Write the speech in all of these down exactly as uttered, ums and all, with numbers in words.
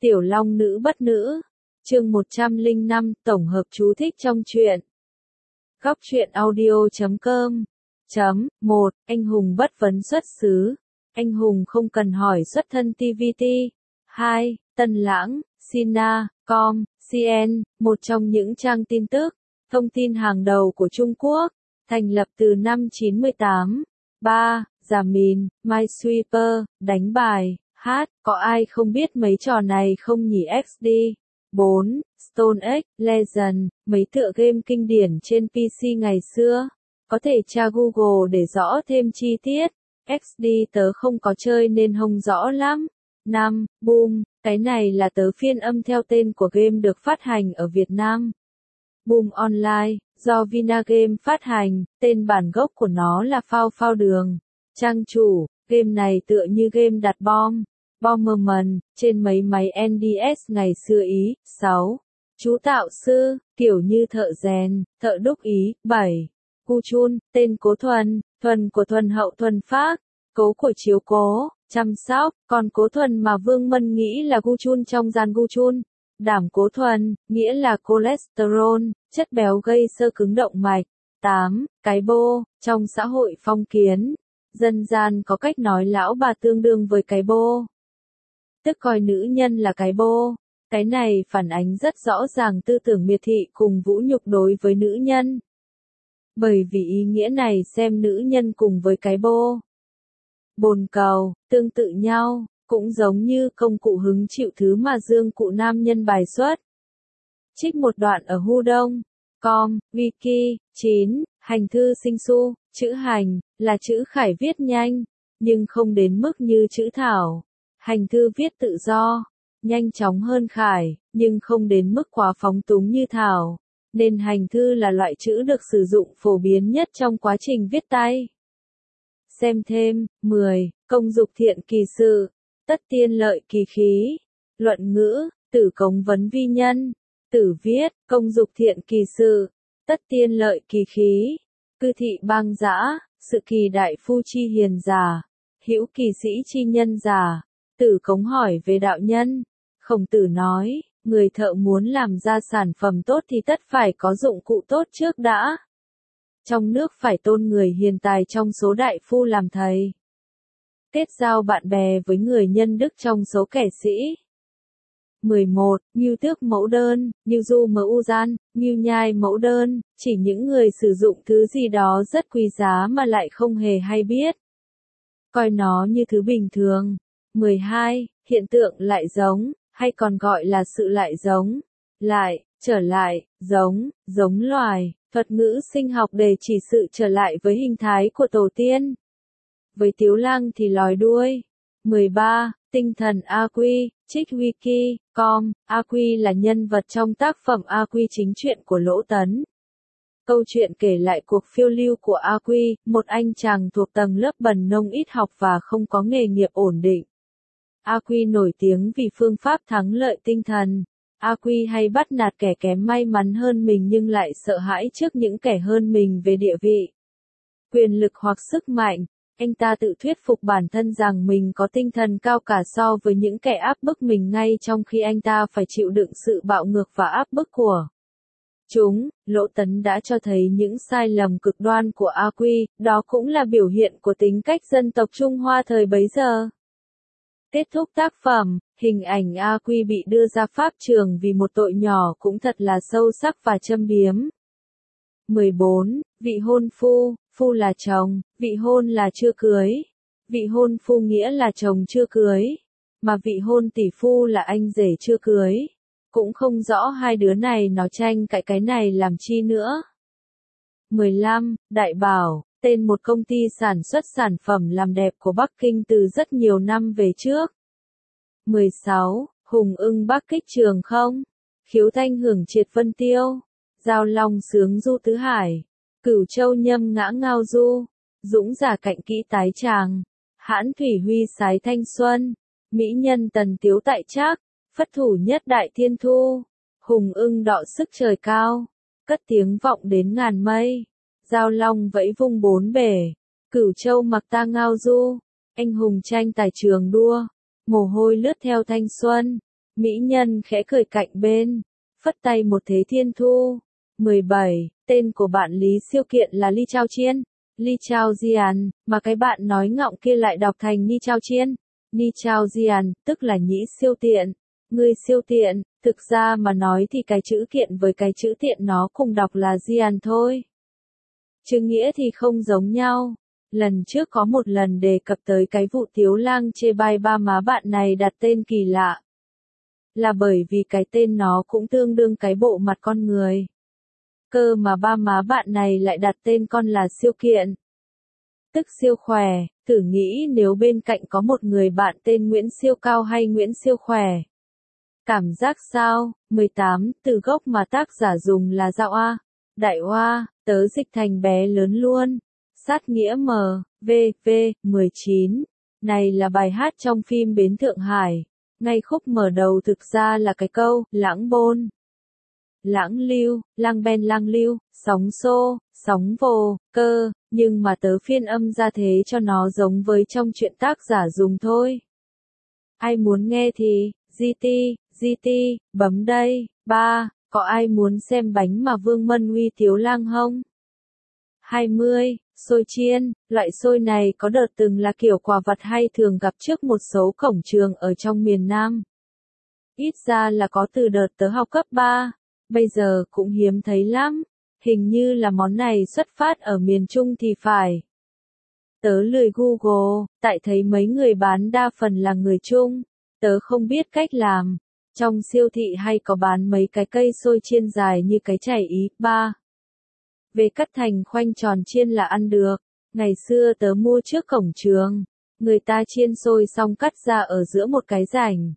Tiểu Long Nữ Bất Nữ. Chương một trăm lẻ năm, tổng hợp chú thích trong truyện. Góc truyện audio chấm com. Chấm, một, anh hùng bất vấn xuất xứ. Anh hùng không cần hỏi xuất thân tê vê tê. hai. Tân Lãng, Sina, com, cn, một trong những trang tin tức, thông tin hàng đầu của Trung Quốc, thành lập từ năm chín mươi tám. ba. Giả Mìn, Minesweeper, đánh bài, hát, có ai không biết mấy trò này không nhỉ ích đê. bốn. Stone Age, Legend, mấy tựa game kinh điển trên pê xê ngày xưa. Có thể tra Google để rõ thêm chi tiết. ích đê tớ không có chơi nên không rõ lắm. năm. Boom, cái này là tớ phiên âm theo tên của game được phát hành ở Việt Nam. Boom Online, do Vinagame phát hành, tên bản gốc của nó là Phao Phao Đường. Trang chủ, game này tựa như game đặt bom, Bomberman, trên mấy máy en đê ét ngày xưa Ý. sáu. Chú tạo sư, kiểu như thợ rèn, thợ đúc Ý. bảy. Cu Chun, tên Cố Thuần, thuần của thuần hậu thuần phác, cố của chiếu cố, chăm sóc, còn Cố Thuần mà Vương Mân nghĩ là Gu Chun trong gian Gu Chun. Đảm Cố Thuần, nghĩa là cholesterol, chất béo gây xơ cứng động mạch. tám. Cái bô, trong xã hội phong kiến, dân gian có cách nói lão bà tương đương với cái bô, tức coi nữ nhân là cái bô. Cái này phản ánh rất rõ ràng tư tưởng miệt thị cùng vũ nhục đối với nữ nhân. Bởi vì ý nghĩa này xem nữ nhân cùng với cái bô, bồn cầu, tương tự nhau, cũng giống như công cụ hứng chịu thứ mà dương cụ nam nhân bài xuất. Trích một đoạn ở Hu Đông. Com, Wiki. chín. Hành thư sinh su, chữ hành, là chữ khải viết nhanh, nhưng không đến mức như chữ thảo. Hành thư viết tự do, nhanh chóng hơn khải, nhưng không đến mức quá phóng túng như thảo. Nên hành thư là loại chữ được sử dụng phổ biến nhất trong quá trình viết tay. Xem thêm. mười. Công dục thiện kỳ sự, tất tiên lợi kỳ khí. Luận ngữ, Tử Cống vấn vi nhân. Tử viết, công dục thiện kỳ sự, tất tiên lợi kỳ khí. Cư thị bang dã, sự kỳ đại phu chi hiền giả, hữu kỳ sĩ chi nhân giả. Tử Cống hỏi về đạo nhân. Khổng Tử nói, người thợ muốn làm ra sản phẩm tốt thì tất phải có dụng cụ tốt trước đã. Trong nước phải tôn người hiền tài trong số đại phu làm thầy. Kết giao bạn bè với người nhân đức trong số kẻ sĩ. mười một. Ngưu tước mẫu đơn, Ngưu du mẫu gian, Ngưu nhai mẫu đơn, chỉ những người sử dụng thứ gì đó rất quý giá mà lại không hề hay biết, coi nó như thứ bình thường. mười hai. Hiện tượng lại giống, hay còn gọi là sự lại giống, lại, trở lại, giống, giống loài, thuật ngữ sinh học để chỉ sự trở lại với hình thái của tổ tiên. Với Tiếu Lang thì lòi đuôi. mười ba. Tinh thần A Quy, trích Wiki. Com, A Quy là nhân vật trong tác phẩm A Quy chính truyện của Lỗ Tấn. Câu chuyện kể lại cuộc phiêu lưu của A Quy, một anh chàng thuộc tầng lớp bần nông ít học và không có nghề nghiệp ổn định. A Quy nổi tiếng vì phương pháp thắng lợi tinh thần. A Quy hay bắt nạt kẻ kém may mắn hơn mình nhưng lại sợ hãi trước những kẻ hơn mình về địa vị, quyền lực hoặc sức mạnh. Anh ta tự thuyết phục bản thân rằng mình có tinh thần cao cả so với những kẻ áp bức mình ngay trong khi anh ta phải chịu đựng sự bạo ngược và áp bức của chúng. Lỗ Tấn đã cho thấy những sai lầm cực đoan của A Quy, đó cũng là biểu hiện của tính cách dân tộc Trung Hoa thời bấy giờ. Kết thúc tác phẩm, hình ảnh A Quy bị đưa ra pháp trường vì một tội nhỏ cũng thật là sâu sắc và châm biếm. mười bốn. Vị hôn phu, phu là chồng, vị hôn là chưa cưới. Vị hôn phu nghĩa là chồng chưa cưới, mà vị hôn tỷ phu là anh rể chưa cưới. Cũng không rõ hai đứa này nó tranh cãi cái này làm chi nữa. mười lăm. Đại Bảo, tên một công ty sản xuất sản phẩm làm đẹp của Bắc Kinh từ rất nhiều năm về trước. mười sáu. Hùng ưng Bắc Kích Trường Không, Khiếu Thanh hưởng triệt Vân Tiêu, Giao Long sướng du tứ hải, Cửu Châu nhâm ngã ngao du, Dũng giả cạnh kỹ tái tràng, Hãn Thủy Huy sái thanh xuân, Mỹ nhân tần tiếu tại trác, Phất thủ nhất đại thiên thu. Hùng ưng đọ sức trời cao, cất tiếng vọng đến ngàn mây. Giao Long vẫy vung bốn bể, Cửu Châu mặc ta ngao du. Anh hùng tranh tài trường đua, mồ hôi lướt theo thanh xuân. Mỹ nhân khẽ cười cạnh bên, phất tay một thế thiên thu. mười bảy. Tên của bạn Lý Siêu Kiện là Ly Chao Chiên, Ly Chao Jian, mà cái bạn nói ngọng kia lại đọc thành Ni Chao Chiên, Ni Chao Jian, tức là nhĩ siêu tiện. Người siêu tiện, thực ra mà nói thì cái chữ kiện với cái chữ tiện nó cùng đọc là Jian thôi. Chứ nghĩa thì không giống nhau. Lần trước có một lần đề cập tới cái vụ Tiếu Lang chê bai ba má bạn này đặt tên kỳ lạ. Là bởi vì cái tên nó cũng tương đương cái bộ mặt con người. Cơ mà ba má bạn này lại đặt tên con là siêu kiện. Tức siêu khỏe, thử nghĩ nếu bên cạnh có một người bạn tên Nguyễn Siêu Cao hay Nguyễn Siêu Khỏe. Cảm giác sao? mười tám. Từ gốc mà tác giả dùng là dạo A, đại oa, tớ dịch thành bé lớn luôn. Sát nghĩa M, V, V. mười chín. Này là bài hát trong phim Bến Thượng Hải. Ngay khúc mở đầu thực ra là cái câu, lãng bôn. Lãng lưu, lang ben lang lưu, sóng xô, sóng vồ, cơ, nhưng mà tớ phiên âm ra thế cho nó giống với trong chuyện tác giả dùng thôi. Ai muốn nghe thì, giê tê, giê tê, bấm đây. ba. Có ai muốn xem bánh mà Vương Mân Uy Tiếu Lang không? hai mươi. Xôi chiên, loại xôi này có đợt từng là kiểu quà vặt hay thường gặp trước một số cổng trường ở trong miền Nam. Ít ra là có từ đợt tớ học cấp ba, bây giờ cũng hiếm thấy lắm, hình như là món này xuất phát ở miền Trung thì phải. Tớ lười Google, tại thấy mấy người bán đa phần là người Trung, tớ không biết cách làm. Trong siêu thị hay có bán mấy cái cây xôi chiên dài như cái chảy ý. ba. Về cắt thành khoanh tròn chiên là ăn được. Ngày xưa tớ mua trước cổng trường, người ta chiên xôi xong cắt ra ở giữa một cái rảnh.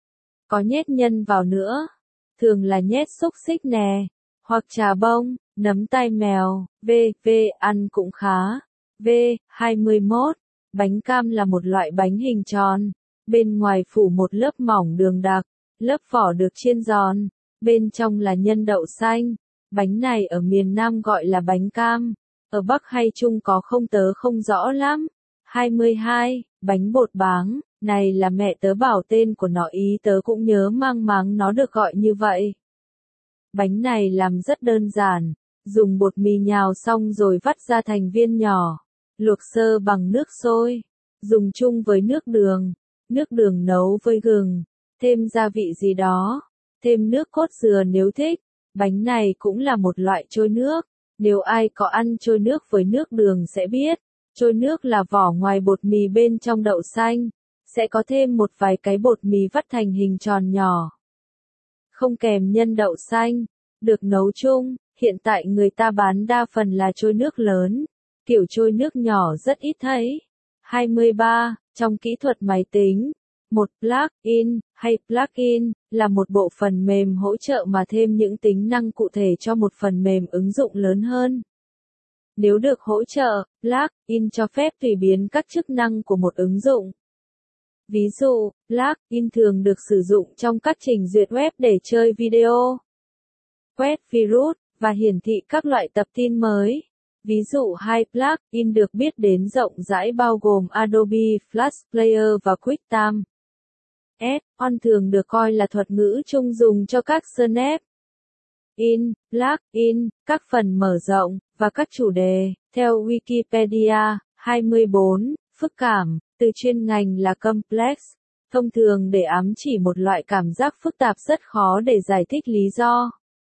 Có nhét nhân vào nữa, thường là nhét xúc xích nè, hoặc trà bông, nấm tai mèo, v, v, ăn cũng khá. v. hai mươi mốt. Bánh cam là một loại bánh hình tròn, bên ngoài phủ một lớp mỏng đường đặc, lớp vỏ được chiên giòn, bên trong là nhân đậu xanh. Bánh này ở miền Nam gọi là bánh cam, ở Bắc hay Trung có không tớ không rõ lắm. hai mươi hai. Bánh bột báng, này là mẹ tớ bảo tên của nó, ý tớ cũng nhớ mang máng nó được gọi như vậy. Bánh này làm rất đơn giản, dùng bột mì nhào xong rồi vắt ra thành viên nhỏ, luộc sơ bằng nước sôi, dùng chung với nước đường, nước đường nấu với gừng, thêm gia vị gì đó, thêm nước cốt dừa nếu thích. Bánh này cũng là một loại trôi nước, nếu ai có ăn trôi nước với nước đường sẽ biết, trôi nước là vỏ ngoài bột mì bên trong đậu xanh, sẽ có thêm một vài cái bột mì vắt thành hình tròn nhỏ. Không kèm nhân đậu xanh, được nấu chung, hiện tại người ta bán đa phần là trôi nước lớn, kiểu trôi nước nhỏ rất ít thấy. hai mươi ba. Trong kỹ thuật máy tính, một plug-in, hay plug-in, là một bộ phần mềm hỗ trợ mà thêm những tính năng cụ thể cho một phần mềm ứng dụng lớn hơn. Nếu được hỗ trợ, plug-in cho phép tùy biến các chức năng của một ứng dụng. Ví dụ, plug-in thường được sử dụng trong các trình duyệt web để chơi video, quét virus, và hiển thị các loại tập tin mới. Ví dụ hai plug-in được biết đến rộng rãi bao gồm Adobe Flash Player và QuickTime. Add-on thường được coi là thuật ngữ chung dùng cho các snap in, plug-in, các phần mở rộng, và các chủ đề. Theo Wikipedia, hai mươi bốn, phức cảm, từ chuyên ngành là complex, thông thường để ám chỉ một loại cảm giác phức tạp rất khó để giải thích lý do.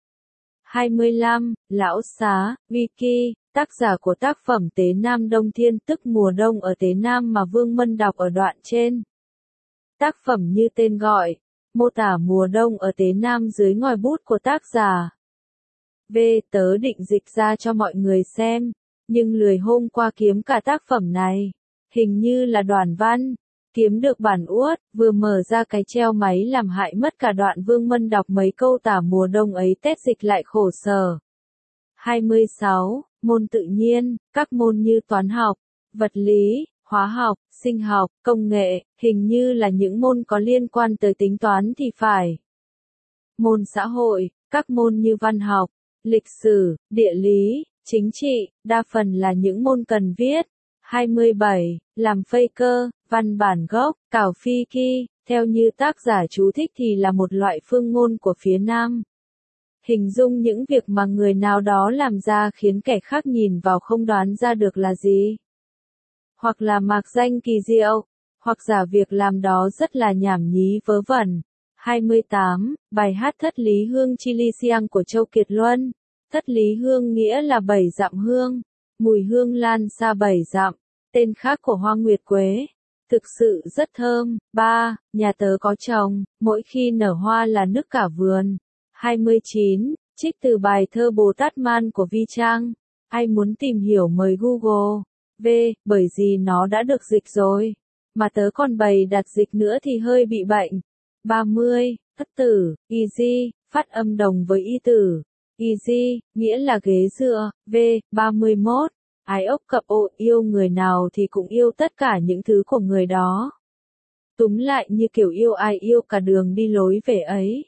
hai mươi lăm, Lão Xá, Wiki, tác giả của tác phẩm Tế Nam Đông Thiên tức mùa đông ở Tế Nam mà Vương Mân đọc ở đoạn trên. Tác phẩm như tên gọi, mô tả mùa đông ở Tế Nam dưới ngòi bút của tác giả. V. Tớ định dịch ra cho mọi người xem, nhưng lười hôm qua kiếm cả tác phẩm này. Hình như là Đoàn Văn, kiếm được bản uất, vừa mở ra cái treo máy làm hại mất cả đoạn Vương Mân đọc mấy câu tả mùa đông ấy tét dịch lại khổ sở. hai mươi sáu. Môn tự nhiên, các môn như toán học, vật lý, hóa học, sinh học, công nghệ, hình như là những môn có liên quan tới tính toán thì phải. Môn xã hội, các môn như văn học, lịch sử, địa lý, chính trị, đa phần là những môn cần viết. hai mươi bảy. Làm faker, văn bản gốc, cào phi ki, Theo như tác giả chú thích thì là một loại phương ngôn của phía Nam. Hình dung những việc mà người nào đó làm ra khiến kẻ khác nhìn vào không đoán ra được là gì. Hoặc là mạc danh kỳ diệu, hoặc giả việc làm đó rất là nhảm nhí vớ vẩn. hai mươi tám. Bài hát Thất Lý Hương Chi Ly Siang của Châu Kiệt Luân. Thất Lý Hương nghĩa là bảy dặm hương, mùi hương lan xa bảy dặm, tên khác của hoa nguyệt quế. Thực sự rất thơm. ba. Nhà tớ có chồng, mỗi khi nở hoa là nức cả vườn. hai mươi chín. Trích từ bài thơ Bồ Tát Man của Vi Trang. Ai muốn tìm hiểu mời Google. V. Bởi vì nó đã được dịch rồi. Mà tớ còn bày đặt dịch nữa thì hơi bị bệnh. ba mươi. Thất tử, easy, phát âm đồng với y tử. Easy, nghĩa là ghế dựa. V. ba mươi mốt. Ái ốc cập ô, yêu người nào thì cũng yêu tất cả những thứ của người đó. Túm lại như kiểu yêu ai yêu cả đường đi lối về ấy.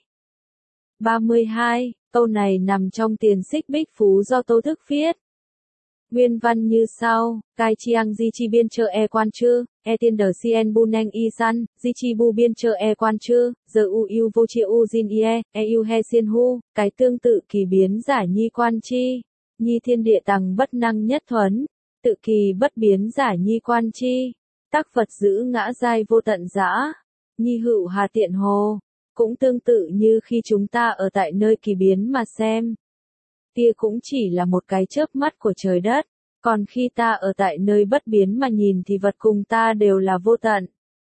ba mươi hai. Câu này nằm trong Tiền Xích Bích Phú do Tô Thức viết. Nguyên văn như sau: Cai chiang di chi biên chơ e quan chư, e tiên đờ cien bu neng y san, di chi bu biên chơ e quan chư, giờ u yêu vô chia u jin ie, e u he xiên hu, cái tương tự kỳ biến giả nhi quan chi, nhi thiên địa tằng bất năng nhất thuấn, tự kỳ bất biến giả nhi quan chi, tác Phật giữ ngã giai vô tận dã, nhi hữu hà tiện hồ, cũng tương tự như khi chúng ta ở tại nơi kỳ biến mà xem. Kia cũng chỉ là một cái chớp mắt của trời đất, còn khi ta ở tại nơi bất biến mà nhìn thì vật cùng ta đều là vô tận.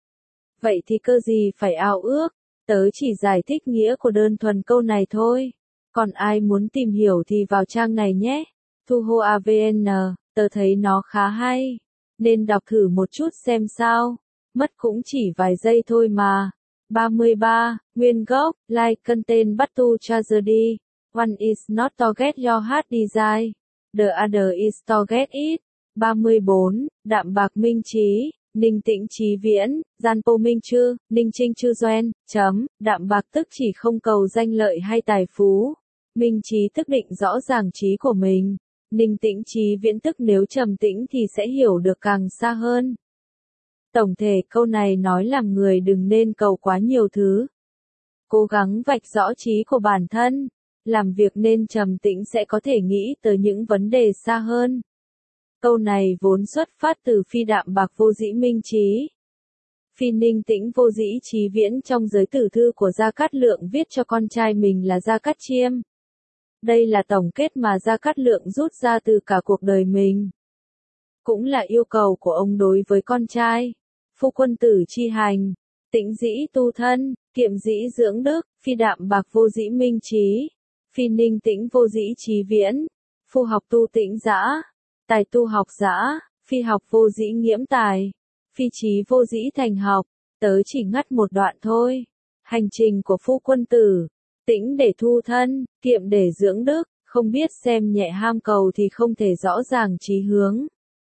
Vậy thì cơ gì phải ao ước, tớ chỉ giải thích nghĩa của đơn thuần câu này thôi. Còn ai muốn tìm hiểu thì vào trang này nhé. Thu Hô a vê en, tớ thấy nó khá hay, nên đọc thử một chút xem sao. Mất cũng chỉ vài giây thôi mà. ba mươi ba. Nguyên gốc, like content bắt tu tragedy. One is not to get your heart desire. The other is to get it. ba mươi bốn. Đạm bạc minh trí, ninh tĩnh trí viễn, gian pô minh chư, ninh trinh chư doen, chấm, đạm bạc tức chỉ không cầu danh lợi hay tài phú. Minh trí tức định rõ ràng trí của mình. Ninh tĩnh trí viễn tức nếu trầm tĩnh thì sẽ hiểu được càng xa hơn. Tổng thể câu này nói làm người đừng nên cầu quá nhiều thứ. Cố gắng vạch rõ trí của bản thân. Làm việc nên trầm tĩnh sẽ có thể nghĩ tới những vấn đề xa hơn. Câu này vốn xuất phát từ phi đạm bạc vô dĩ minh trí. Phi ninh tĩnh vô dĩ trí viễn trong giới tử thư của Gia Cát Lượng viết cho con trai mình là Gia Cát Chiêm. Đây là tổng kết mà Gia Cát Lượng rút ra từ cả cuộc đời mình. Cũng là yêu cầu của ông đối với con trai. Phu quân tử chi hành, tĩnh dĩ tu thân, kiệm dĩ dưỡng đức, phi đạm bạc vô dĩ minh trí. Phi ninh tĩnh vô dĩ trí viễn, phu học tu tĩnh dã, tài tu học dã, phi học vô dĩ nghiễm tài, phi trí vô dĩ thành học. Tớ chỉ ngắt một đoạn thôi. Hành trình của phu quân tử, tĩnh để thu thân, kiệm để dưỡng đức, không biết xem nhẹ ham cầu thì không thể rõ ràng chí hướng.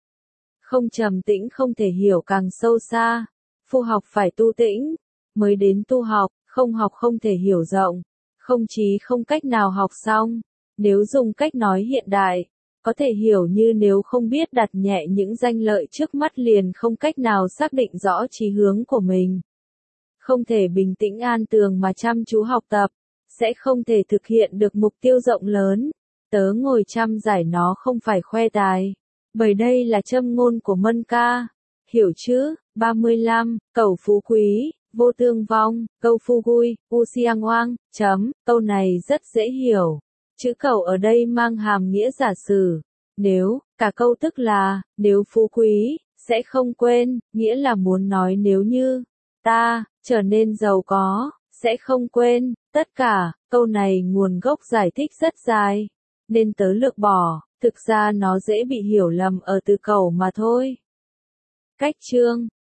Không trầm tĩnh không thể hiểu càng sâu xa. Phu học phải tu tĩnh, mới đến tu học, không học không thể hiểu rộng. Không trí không cách nào học xong. Nếu dùng cách nói hiện đại, có thể hiểu như nếu không biết đặt nhẹ những danh lợi trước mắt liền không cách nào xác định rõ chí hướng của mình. Không thể bình tĩnh an tường mà chăm chú học tập, sẽ không thể thực hiện được mục tiêu rộng lớn. Tớ ngồi chăm giải nó không phải khoe tài, bởi đây là châm ngôn của Mân Ca. Hiểu chứ? ba mươi lăm. Cầu phú quý, vô tương vong, câu phu gui, u siang oang, chấm, câu này rất dễ hiểu. Chữ cầu ở đây mang hàm nghĩa giả sử. Nếu, cả câu tức là, nếu phú quý, sẽ không quên, nghĩa là muốn nói nếu như, ta, trở nên giàu có, sẽ không quên, tất cả. Câu này nguồn gốc giải thích rất dài, nên tớ lược bỏ, thực ra nó dễ bị hiểu lầm ở từ cầu mà thôi. Cách chương